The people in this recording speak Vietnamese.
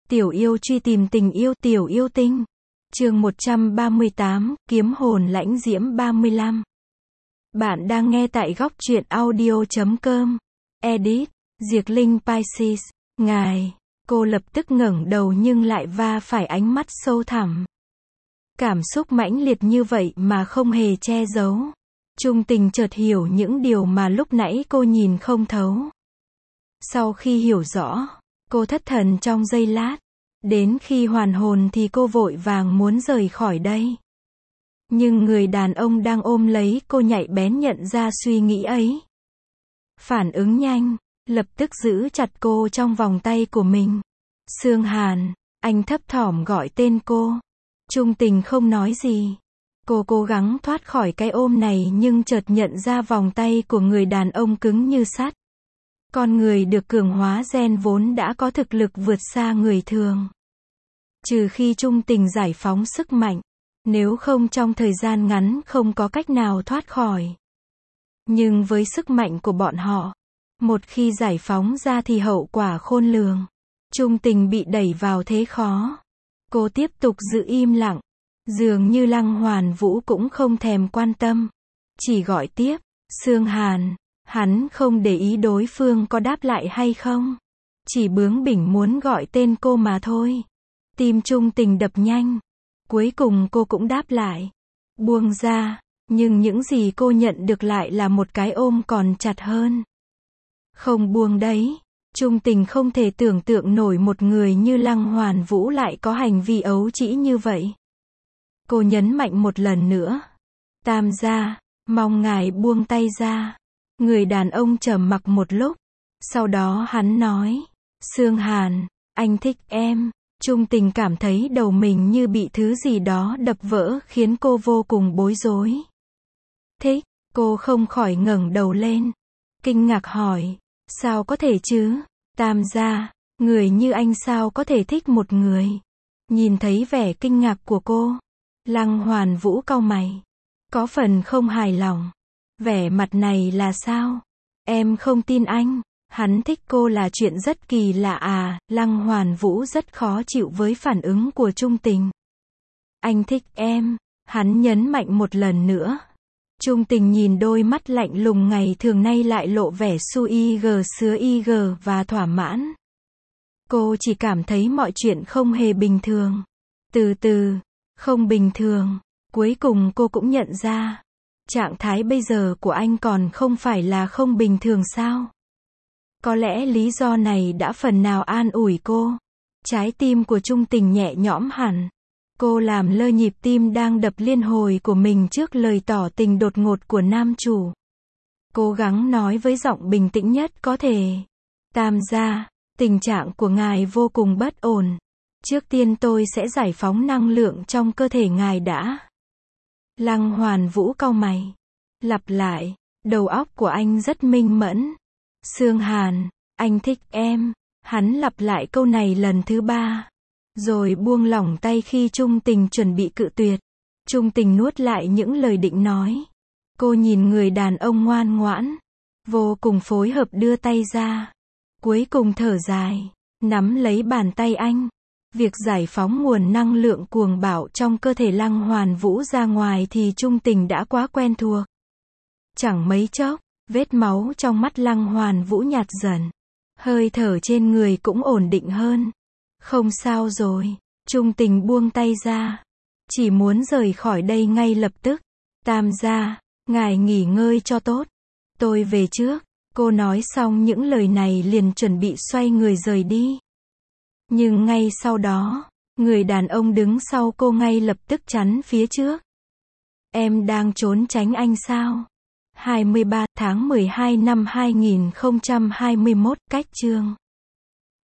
Tiểu yêu truy tìm tình yêu, tiểu yêu tinh. Chương 138, kiếm hồn lãnh diễm 35. Bạn đang nghe tại góc truyện audio.com. Edit, Diệc Linh Pisces. Ngài. Cô lập tức ngẩng đầu nhưng lại va phải ánh mắt sâu thẳm. Cảm xúc mãnh liệt như vậy mà không hề che giấu. Trung Tình chợt hiểu những điều mà lúc nãy cô nhìn không thấu. Sau khi hiểu rõ, cô thất thần trong giây lát. Đến khi hoàn hồn thì cô vội vàng muốn rời khỏi đây. Nhưng người đàn ông đang ôm lấy cô nhạy bén nhận ra suy nghĩ ấy. Phản ứng nhanh, lập tức giữ chặt cô trong vòng tay của mình. Sương Hàn, anh thấp thỏm gọi tên cô. Trung Tình không nói gì. Cô cố gắng thoát khỏi cái ôm này nhưng chợt nhận ra vòng tay của người đàn ông cứng như sắt. Con người được cường hóa gen vốn đã có thực lực vượt xa người thường. Trừ khi Trung Tình giải phóng sức mạnh, nếu không trong thời gian ngắn không có cách nào thoát khỏi. Nhưng với sức mạnh của bọn họ, một khi giải phóng ra thì hậu quả khôn lường. Trung Tình bị đẩy vào thế khó. Cô tiếp tục giữ im lặng, dường như Lăng Hoàn Vũ cũng không thèm quan tâm. Chỉ gọi tiếp, Sương Hàn, hắn không để ý đối phương có đáp lại hay không. Chỉ bướng bỉnh muốn gọi tên cô mà thôi. Tim Trung Tình đập nhanh. Cuối cùng cô cũng đáp lại. Buông ra, nhưng những gì cô nhận được lại là một cái ôm còn chặt hơn. Không buông đấy. Trung Tình không thể tưởng tượng nổi một người như Lăng Hoàn Vũ lại có hành vi ấu trĩ như vậy. Cô nhấn mạnh một lần nữa. Tam gia, mong ngài buông tay ra. Người đàn ông trầm mặc một lúc. Sau đó hắn nói. Sương Hàn, anh thích em. Trung Tình cảm thấy đầu mình như bị thứ gì đó đập vỡ khiến cô vô cùng bối rối. Thích, cô không khỏi ngẩng đầu lên. Kinh ngạc hỏi, sao có thể chứ? Tam gia, người như anh sao có thể thích một người? Nhìn thấy vẻ kinh ngạc của cô, Lăng Hoàn Vũ cau mày. Có phần không hài lòng. Vẻ mặt này là sao? Em không tin anh. Hắn thích cô là chuyện rất kỳ lạ à? Lăng Hoàn Vũ rất khó chịu với phản ứng của Trung Tình. Anh thích em. Hắn nhấn mạnh một lần nữa. Trung Tình nhìn đôi mắt lạnh lùng ngày thường nay lại lộ vẻ sứa ig và thỏa mãn. Cô chỉ cảm thấy mọi chuyện không hề bình thường. Từ từ, không bình thường. Cuối cùng cô cũng nhận ra. Trạng thái bây giờ của anh còn không phải là không bình thường sao? Có lẽ lý do này đã phần nào an ủi cô. Trái tim của Trung Tình nhẹ nhõm hẳn. Cô làm lơ nhịp tim đang đập liên hồi của mình trước lời tỏ tình đột ngột của nam chủ. Cố gắng nói với giọng bình tĩnh nhất có thể. Tam gia, tình trạng của ngài vô cùng bất ổn. Trước tiên tôi sẽ giải phóng năng lượng trong cơ thể ngài đã. Lăng Hoàn Vũ cau mày. Lặp lại, đầu óc của anh rất minh mẫn. Sương Hàn, anh thích em. Hắn lặp lại câu này lần thứ 3. Rồi buông lỏng tay khi Trung Tình chuẩn bị cự tuyệt. Trung Tình nuốt lại những lời định nói. Cô nhìn người đàn ông ngoan ngoãn, vô cùng phối hợp đưa tay ra. Cuối cùng thở dài, nắm lấy bàn tay anh. Việc giải phóng nguồn năng lượng cuồng bạo trong cơ thể Lăng Hoàn Vũ ra ngoài thì Trung Tình đã quá quen thuộc. Chẳng mấy chốc, vết máu trong mắt Lăng Hoàn Vũ nhạt dần. Hơi thở trên người cũng ổn định hơn. Không sao rồi. Trung Tình buông tay ra. Chỉ muốn rời khỏi đây ngay lập tức. Tam gia, ngài nghỉ ngơi cho tốt. Tôi về trước. Cô nói xong những lời này liền chuẩn bị xoay người rời đi. Nhưng ngay sau đó, người đàn ông đứng sau cô ngay lập tức chắn phía trước. Em đang trốn tránh anh sao? 23 tháng 12 năm 2021, cách chương